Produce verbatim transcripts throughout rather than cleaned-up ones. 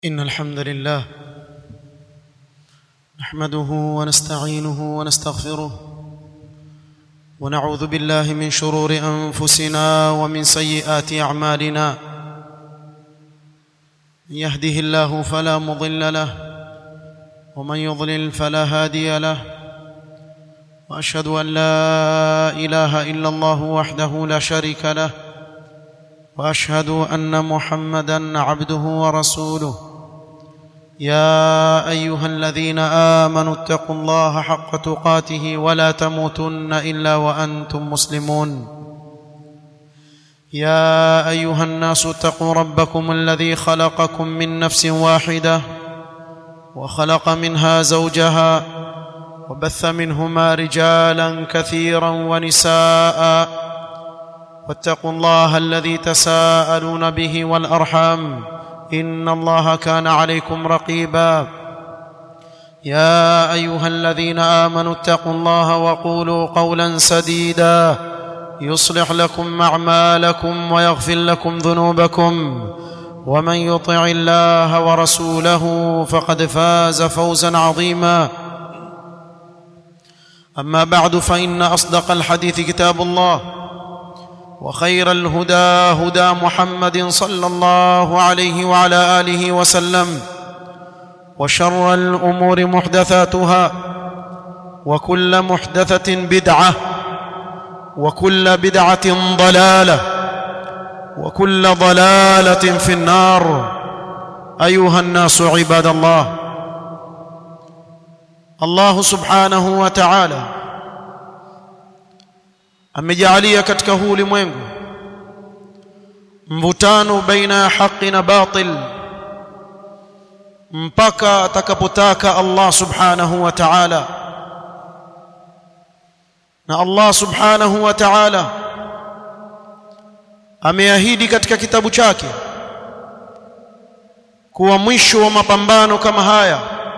إن الحمد لله نحمده ونستعينه ونستغفره ونعوذ بالله من شرور أنفسنا ومن سيئات أعمالنا. من يهده الله فلا مضل له ومن يضلل فلا هادي له، وأشهد أن لا إله إلا الله وحده لا شريك له، وأشهد أن محمدًا عبده ورسوله. يا أيها الذين آمنوا اتقوا الله حق تقاته ولا تموتن إلا وأنتم مسلمون. يا أيها الناس اتقوا ربكم الذي خلقكم من نفس واحدة وخلق منها زوجها وبث منهما رجالا كثيرا ونساء، واتقوا الله الذي تساءلون به والأرحام إن الله كان عليكم رقيبا. يا أيها الذين آمنوا اتقوا الله وقولوا قولا سديدا يصلح لكم أعمالكم ويغفر لكم ذنوبكم، ومن يطع الله ورسوله فقد فاز فوزا عظيما. أما بعد، فإن أصدق الحديث كتاب الله، وخير الهدى هدى محمد صلى الله عليه وعلى آله وسلم، وشر الأمور محدثاتها، وكل محدثة بدعة، وكل بدعة ضلالة، وكل ضلالة في النار. أيها الناس عباد الله، الله سبحانه وتعالى amejalia katika huu ulimwengu mvutano baina ya haki na batil mpaka atakapotaka Allah subhanahu wa ta'ala. Na Allah subhanahu wa ta'ala ameahidi katika kitabu chake kuwa mwisho wa mapambano kama haya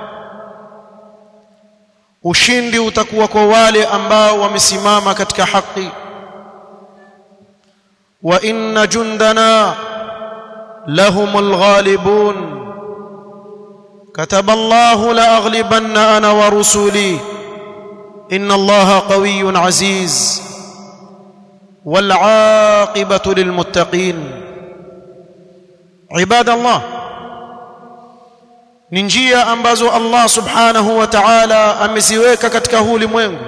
ushindi utakuwa kwa wale ambao wamesimama katika haki. Wa inna jundana lahumul ghalibun kataba Allahu la aghlibanna ana wa rusuli inna Allaha qawiyyun aziz wal aqibatu lil muttaqin. Ibadallah, ni njia ambazo Allah subhanahu wa ta'ala ameziweka katika huu ulimwengu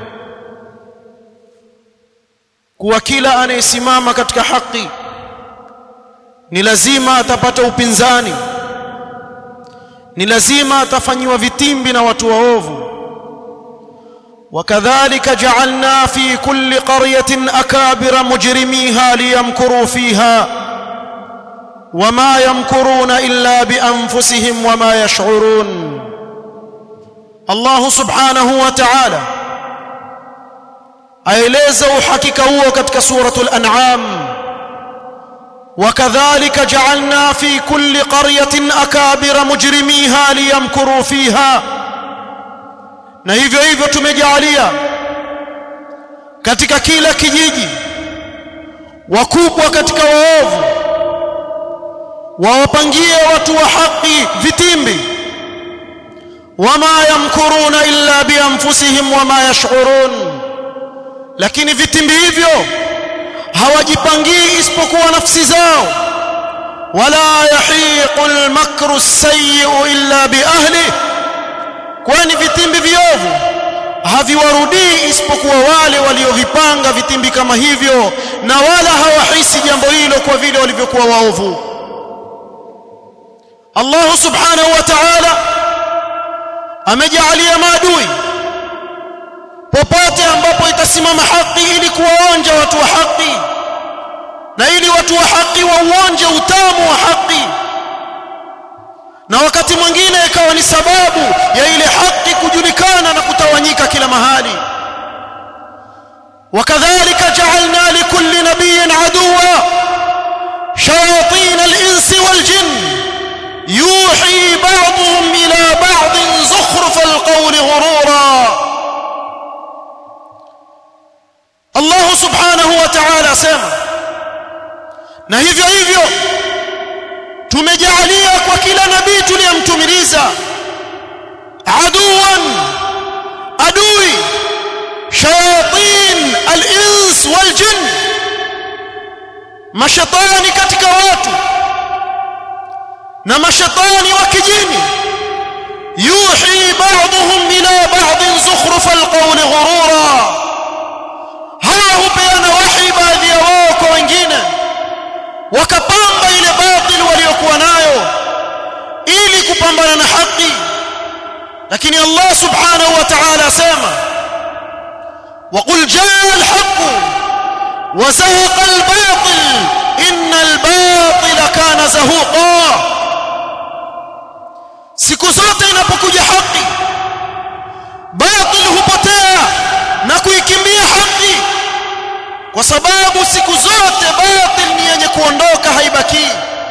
kuwa kila anayesimama katika haki ni lazima atapata upinzani, ni lazima atafanyiwa vitimbi na watu waovu. Wakadhalika ja'alna fi kulli qaryatin akabira mujrimiha liyamkuru fiha وما يمكرون إلا بأنفسهم وما يشعرون. الله سبحانه وتعالى aeleza uhakika huo katika suratul An'am, wakadhalika ja'alna fi kulli qaryatin akabira mujrimiha liyamkuru fiha, na hivyo hivyo tumejalia katika kila kijiji wakubwa katika waovu wawapangie watu wa haki vitimbi. Wama yamkuruna illa bianfusihim wama yash'urun, lakini vitimbi hivyo hawajipangii isipokuwa nafsi zao. Wala yahiqul makru sayyi'u illa biahli, kwani vitimbi viovu haviwarudii isipokuwa wale waliovipanga vitimbi kama hivyo, na wala hawahisi jambo hilo kwa vile walivyokuwa waovu. Allah subhanahu wa ta'ala amejalia maadui popote ambapo itasimama haki ili kuwaonja watu wa haki, na ili watu wa haki wauonje utamu wa haki, na wakati mwingine ikawa ni sababu ya ile haki kujulikana na kutawanyika kila mahali. Wakadhalika ja'alna likulli nabiyyin aduwwa shayatin al-insi wal-jinn يوحي بعضهم إلى بعض زخرف القول غرورا. الله سبحانه وتعالى سema, na hivyo hivyo tumejalia kwa kila kila nabii tuliyemtumiliza aduwan adui shayatin al-ins wal jinn mashaitani katika watu na mashaitani wa kijini yuhi ba'dhum ila ba'd zukhruf al-qawl ghurura hawa hupeana wahi baadhi ya wao kwa wengine wakapamba ile batil waliokuwa nayo ili kupambana na haki lakini Allah subhanahu wa ta'ala asema وقل جاء الحق وزهق الباطل إن الباطل كان زهوقا siku zote inapokuja haki batil hupotea na kuikimbia haki kwa sababu siku zote batil ni yenye kuondoka haibaki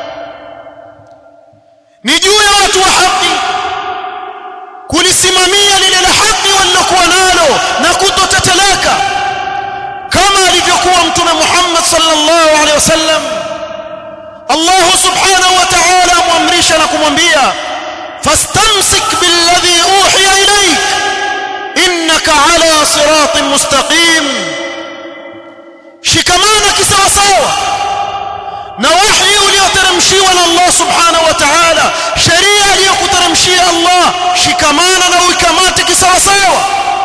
ni juu ya watu wa haki kulisimamia lile la haki walilokuwa nalo na kutoteteleka kama alivyokuwa mtume Muhammad sallallahu alaihi wasallam Allah subhanahu wa ta'ala amamrisha na kumwambia fastamsik billadhi uhiya ilayk innaka ala siratin mustaqim shikamana kisawasawa na wahi ulioteremshiwa na Allah subhanahu wa ta'ala sheria aliyokuteremshia Allah shikamana na uikamate kisawasawa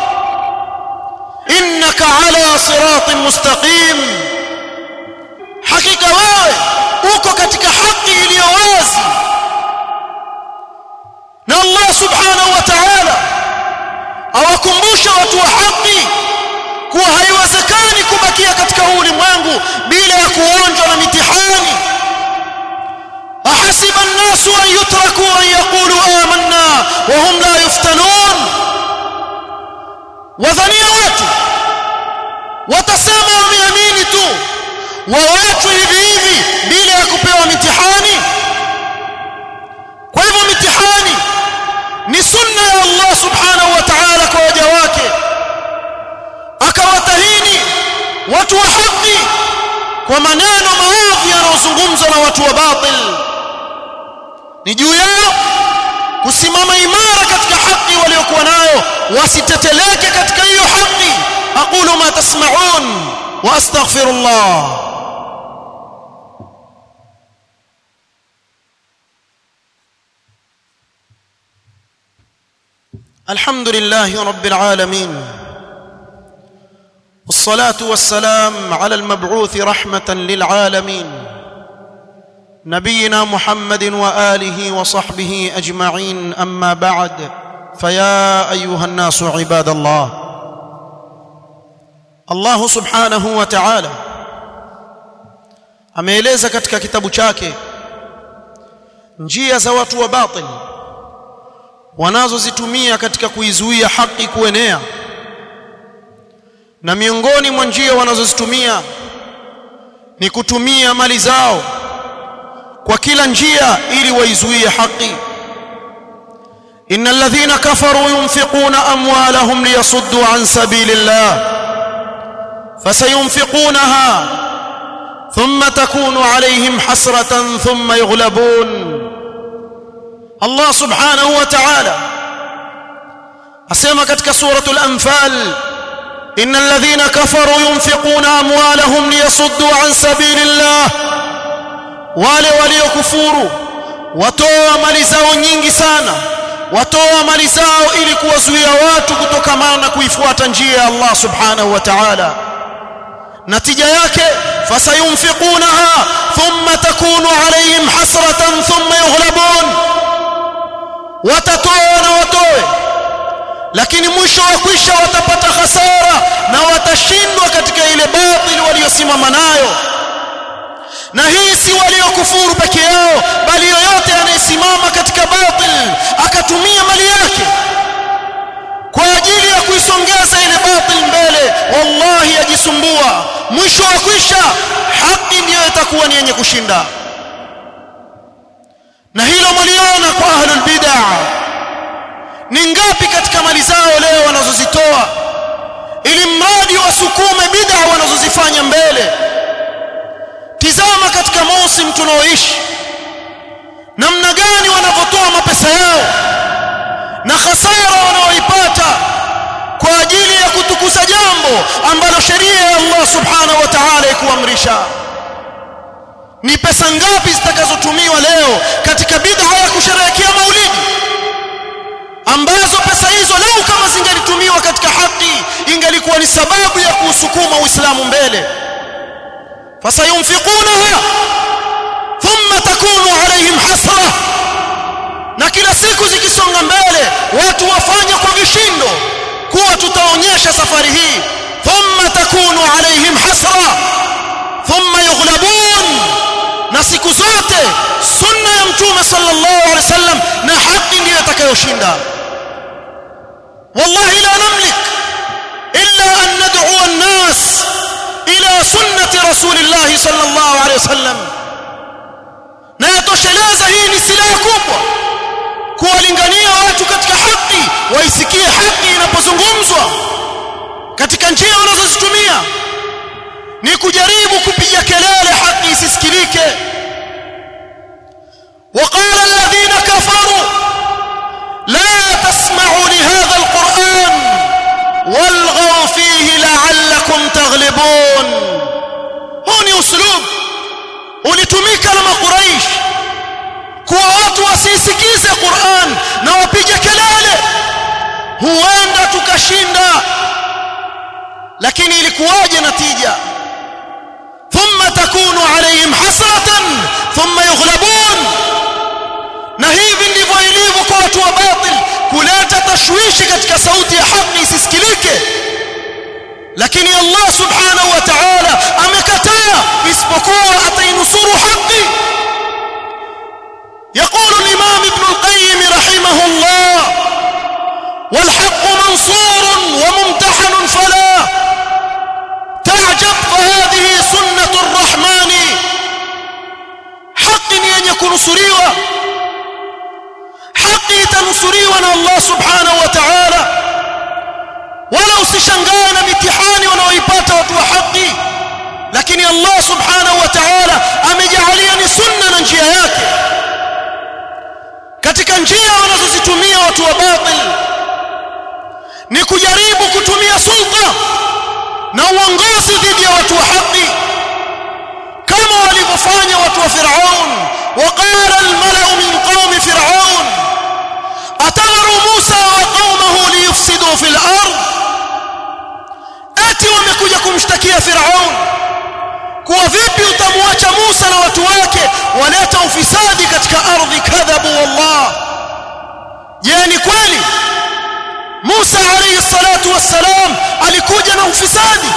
innaka ala siratin mustaqim hakika wewe uko katika haki iliyo wazi na Allah subhanahu wa ta'ala awakumbusha watu wa haki kuwa haiwezekani kubakia katika ulimwengu bila ya kuonjwa na mitihani ahasiba an-nasu an yutraku an yaqulu amanna wa hum la yuftanun wadhania watu watasema wameamini tu waachwe hivi hivi bila ya kupewa mitihani kwa hivyo mitihani ni sunna ya Allah subhanahu wa ta'ala kwa waja wake akawatahini watu wa haki kwa maneno maovu yanayozungumzwa na watu wa batil ni juu yao kusimama imara katika haki waliokuwa nayo wasiteteleke katika hiyo haki aqulu ma tasma'un wa astaghfirullah alhamdulillahi rabbil alamin والصلاة والسلام على المبعوث رحمة للعالمين نبينا محمد وآله وصحبه أجمعين أما بعد فيا أيها الناس عباد الله الله سبحانه وتعالى ameeleza katika kitabu chake njia za watu wa batil wanazozitumia katika kuizuia haki kuenea na miongoni mwa njia wanazozitumia ni kutumia mali zao kwa kila njia ili waizuie haki innal ladhina kafaru yunfiquna amwalahum liyasuddu an sabilillah fasayunfiqunaha thumma takunu alayhim hasratan thumma yughlabun Allah subhanahu wa ta'ala asema katika suratul anfal إن الذين كفروا ينفقون أموالهم ليصدوا عن سبيل الله wale waliokufuru watoa mali zao nyingi sana watoa mali zao ili kuwazuia watu kutokamana na kuifuata njia ya Allah subhanahu wa ta'ala natija yake fasayunfiqunaha thumma takunu alayhim hasratan thumma yughlabun watatoa na watoe lakini mwisho wa kwisha watapata hasara na watashindwa katika ile batili waliosimama nayo na hii si waliokufuru peke yao bali yoyote anayesimama katika batili akatumia mali yake kwa ajili ya kuisongeza ile batili mbele wallahi ajisumbua mwisho wa kwisha haki ndiyo itakuwa ni yenye kushinda na hilo mliona kwa ahlul bid'ah ni ngapi katika mali zao leo wanazozitoa ili mradi wasukume bid'a wanazozifanya mbele tizama katika msimu tunaoishi namna gani wanavyotoa mapesa yao na hasara wanaoipata kwa ajili ya kutukuza jambo ambalo sheria ya Allah subhanahu wa ta'ala ikuamrisha. Ni pesa ngapi zitakazotumiwa leo katika bid'a ya kusherehekea maulidi, ambazo pesa hizo lau kama zingelitumiwa katika haki ingelikuwa ni sababu ya kusukuma Uislamu mbele. Fasayunfiqunaha thumma takunu alayhim hasra, na kila siku zikisonga mbele watu wafanya kwa vishindo kuwa tutaonyesha safari hii, thumma takunu alayhim hasra thumma yughlabun, na siku zote sunna ya mtume sallallahu alaihi wasallam na haki ndiyo itakayoshinda. wallahi la namlik illa an nad'u an-nas ila sunnati rasulillah sallallahu alaihi wasallam, na yatosheleza hii ni silaha kubwa kuwalingania watu katika haki, waisikie haki inapozungumzwa katika njia wanazozitumia. Ni kujaribu kupiga kelele haki isisikilike. وقال الذين كفروا لا تسمعوا لهذا القرآن والغوا فيه لعلكم تغلبون. هوني أسلوب ulitumika na Quraysh kwa watu wasisikize Qur'an na wapige kelele, huenda tukashinda. Lakini ilikuwaje natija? thumma takunu alayhim hasratan thumma yughlabun. Na hivi ndivyo ilivyo kwa watu wa batil, kuleta tashwishi katika sauti ya haki isisikilike. Lakini Allah subhanahu wa ta'ala amekataa isipokuwa atainusuru haki. يقول الإمام ابن القيم رحمه الله: والحق منصور وممتحن فلا تعجب فهذه سنة الرحمن. حق يكون نصريوا، حق تنصريوا الله سبحانه وتعالى، ولو سشنغانا mitihani wanaoipata watu wa haki, lakini Allah subhanahu wa ta'ala amejalia ni sunna na njia yake. Katika njia wanazozitumia watu wa batil ni kujaribu kutumia sulta na uongozi dhidi ya watu wa haki, kama walivyofanya watu wa Firaun. وقال الملأ من قوم فرعون أتذر موسى وقومه ليفسدوا في الأرض. ati wamekuja kumshtakia Firaun kuwa vipi utamwacha Musa na watu wake waleta ufisadi katika ardhi. kadhabu wallah. Je, ni kweli Musa alayhi salatu wassalam alikuja na ufisadi?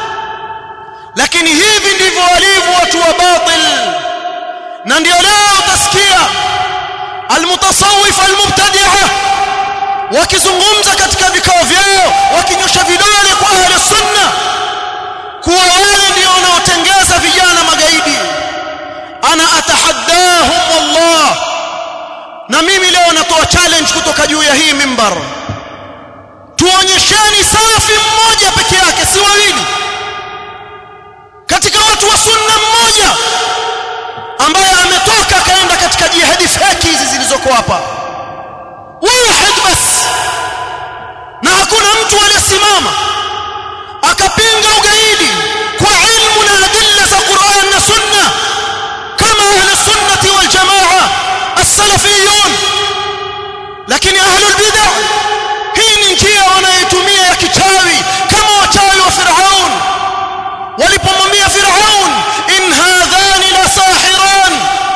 Lakini hivi ndivyo walivyo watu wa batil. Na ndio leo utasikia almutasawwif almubtadi'a wakizungumza katika vikao vyao wakinyosha vidole kwa ahli sunna kuwa wale ndio wanaotengeza vijana magaidi. Ana atahaddahum wallah, na mimi leo natoa challenge kutoka juu ya hii mimbar, tuonyesheni salafi mmoja peke yake, si wawili, katika watu wa sunna mmoja ambaye ametoka kaenda katika jihadi feki hizi zilizoko hapa, wahid bas. Na hakuna mtu aliyesimama akapinga ugaidi kwa ilmu na adilla za Qur'an na sunna kama ahli sunnati wal jamaa as-salafiyun. Lakini ahlul bid'ah, hii ni njia wanayotumia ya kichawi, kama wachawi wa Firaun walipomwambia Firaun: in hadhani la sahiran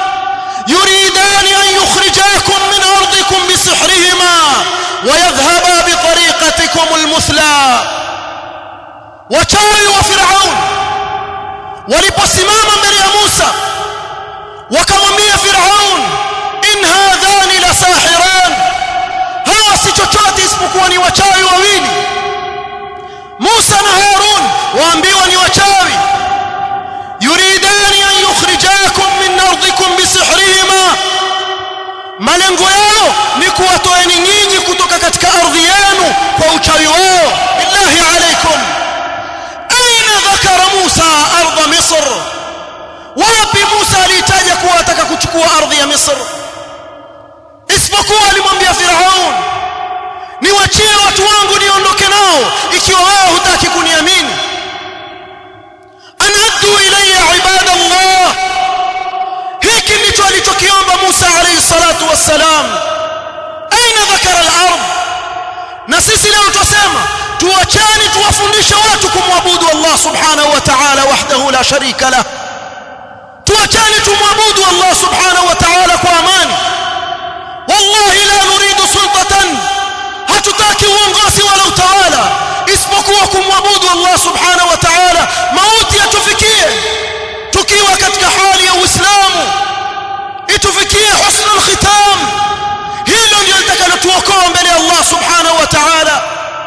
yuridan an yukhrijakum min ardikum bi sihrihima wa yadhhaba bi tariqatikum al-muthla. Wachawi wa Firaun waliposimama mbele ya Musa wakamwambia Firaun: in hadhani la sahiran, hawa si chochote isipokuwa ni wachawi wawili. Musa na Harun waambiwa ni wachawi. yuridani an yukhrijakum min ardikum bi sihrihima, malengo yao ni kuwatoeni nyinyi kutoka katika ardhi yenu kwa uchawi wao. billahi alaykum, aina dhakara Musa ardha Misr? Wapi Musa alitaja kuwa ataka kuchukua ardhi ya Misr? isipokuwa alimwambia Firaun, niwachie watu wangu niondoke nao ikiwa wewe hutaki kuniamini. Anaddu ilayya ibadallah, hiki ndicho alichokiomba Musa alayhi salatu wassalam. Aina dhakara al-ard? Na sisi leo tusema tuachane tuwafundishe watu kumwabudu Allah subhanahu wa ta'ala wahdahu la sharika lah. Tuachane tumwabudu Allah subhanahu wa ta'ala kwa amani. Wallahi la nuridu sultatan, hatutaki uongozi wala utawala isipokuwa kumwabudu Allah subhanahu wa ta'ala. Mauti yatufikie tukiwa katika hali ya Uislamu, itufikie husnul khitam. Hilo ndio litakalotuokoa mbele ya Allah subhanahu wa ta'ala.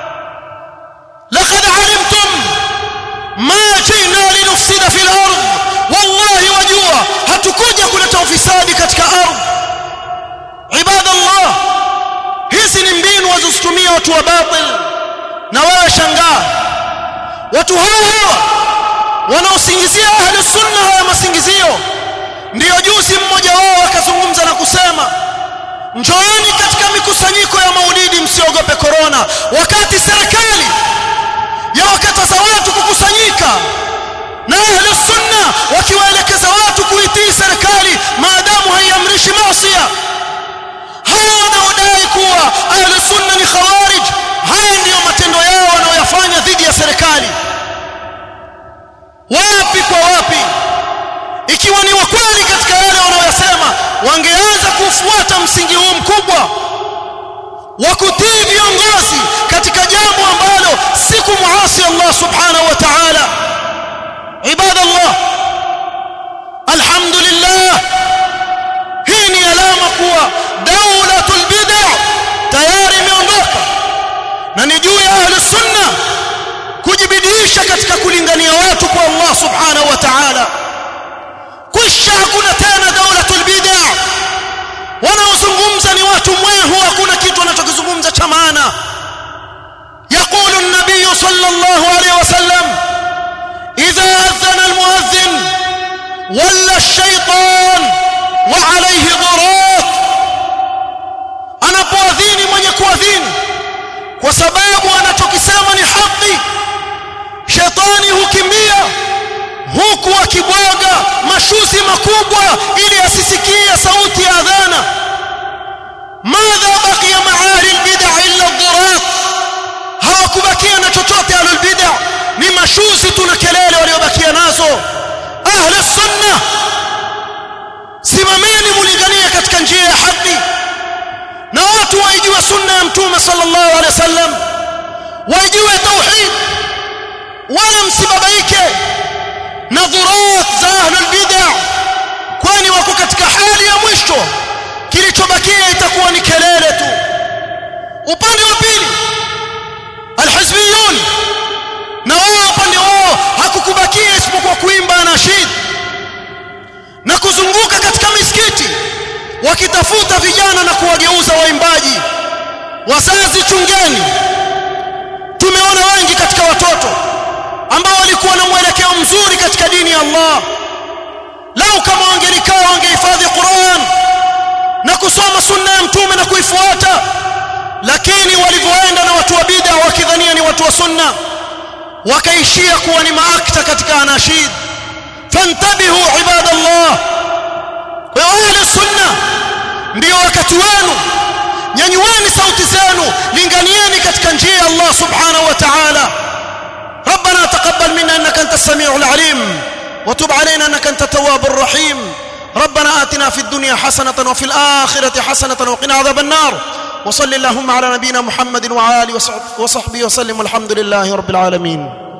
laqad alimtum ma jina linufsida fil ard, wallahi wajua hatukuja kuleta ufisadi katika ardhi. Ibadallah, hizi ni mbinu wazozitumia watu wa batil. Na wewe shangaa, watu hawa wanaosingizia ahli sunna haya masingizio, ndio juzi mmoja wao akazungumza na kusema, njooni katika mikusanyiko ya maulidi msiogope corona, wakati serikali ya wakataza watu kukusanyika, na ahli sunna wakiwaelekeza watu kuitii serikali maadamu haiamrishi maasi. Hawa wanaodai kuwa ahli sunna ni khawarij, haya ndiyo matendo yao wanaoyafanya dhidi ya serikali. Wapi kwa wapi? Ikiwa ni wakweli katika yale wanaoyasema, wangeanza kufuata msingi huu mkubwa wa kutii viongozi katika jambo ambalo si kumuasi Allah subhanahu wa ta'ala. Ibadallah, alhamdulillah, hii ni alama kuwa daulatul bid'ah tayari imeondoka, na ni juu ya ahli sunna kujibidiisha katika kulingania watu kwa Allah subhanahu wa ta'ala. Kisha hakuna tena daulatul bid'ah, wanaozungumza ni watu mwehu, hakuna kitu wanachokizungumza cha maana. Yaqulu an-nabiy sallallahu alayhi wasallam, idha adhana al-muadhdhin walla ash-shaytan wa alayhi dhurat, anapoadhini mwenye kuadhini kwa sababu anachokisema ni haki, shetani hukimbia huku akibwaga mashuzi makubwa ili asisikie sauti ya adhana. Madha baqiya ma'ahli al-bid'ah illa ad-dhurat, hawakubakia na chochote ahlul bid'ah, ni mashuzi tu na kelele waliobakia nazo. Ahli sunna, simameni mulingania katika njia ya haki, na watu waijue sunna ya Mtume sallallahu alaihi wasallam, waijue tauhid, wala msibabaike na dhurat za ahlul bid'ah, kwani wako katika hali ya mwisho. Kilichobakia itakuwa ni kelele tu. Upande wa pili alhizbiyun, na wao upande wao hakukubakia isipokuwa kuimba anashid na kuzunguka katika misikiti wakitafuta vijana na kuwageuza waimbaji. Wazazi, chungeni. Tumeona wengi katika watoto ambao walikuwa na mwelekeo mzuri katika dini ya Allah, lau kama wangelikaa wangehifadhi Qur'an na kusoma sunna ya Mtume na kuifuata, lakini walivyoenda na watu wa bid'a wakidhania ni watu wa sunna, wakaishia kuwa ni maakta katika anashid. Fantabihu ibadallah. Kwa ahli sunna, ndio wakati wenu, nyanyueni sauti zenu, linganieni katika njia ya Allah subhanahu wa ta'ala. ربنا تقبل منا انك انت السميع العليم وتب علينا انك انت التواب الرحيم. ربنا آتنا في الدنيا حسنة وفي الآخرة حسنة وقنا عذاب النار. وصل اللهم على نبينا محمد وعلى آله وصحبه وسلم، والحمد لله رب العالمين.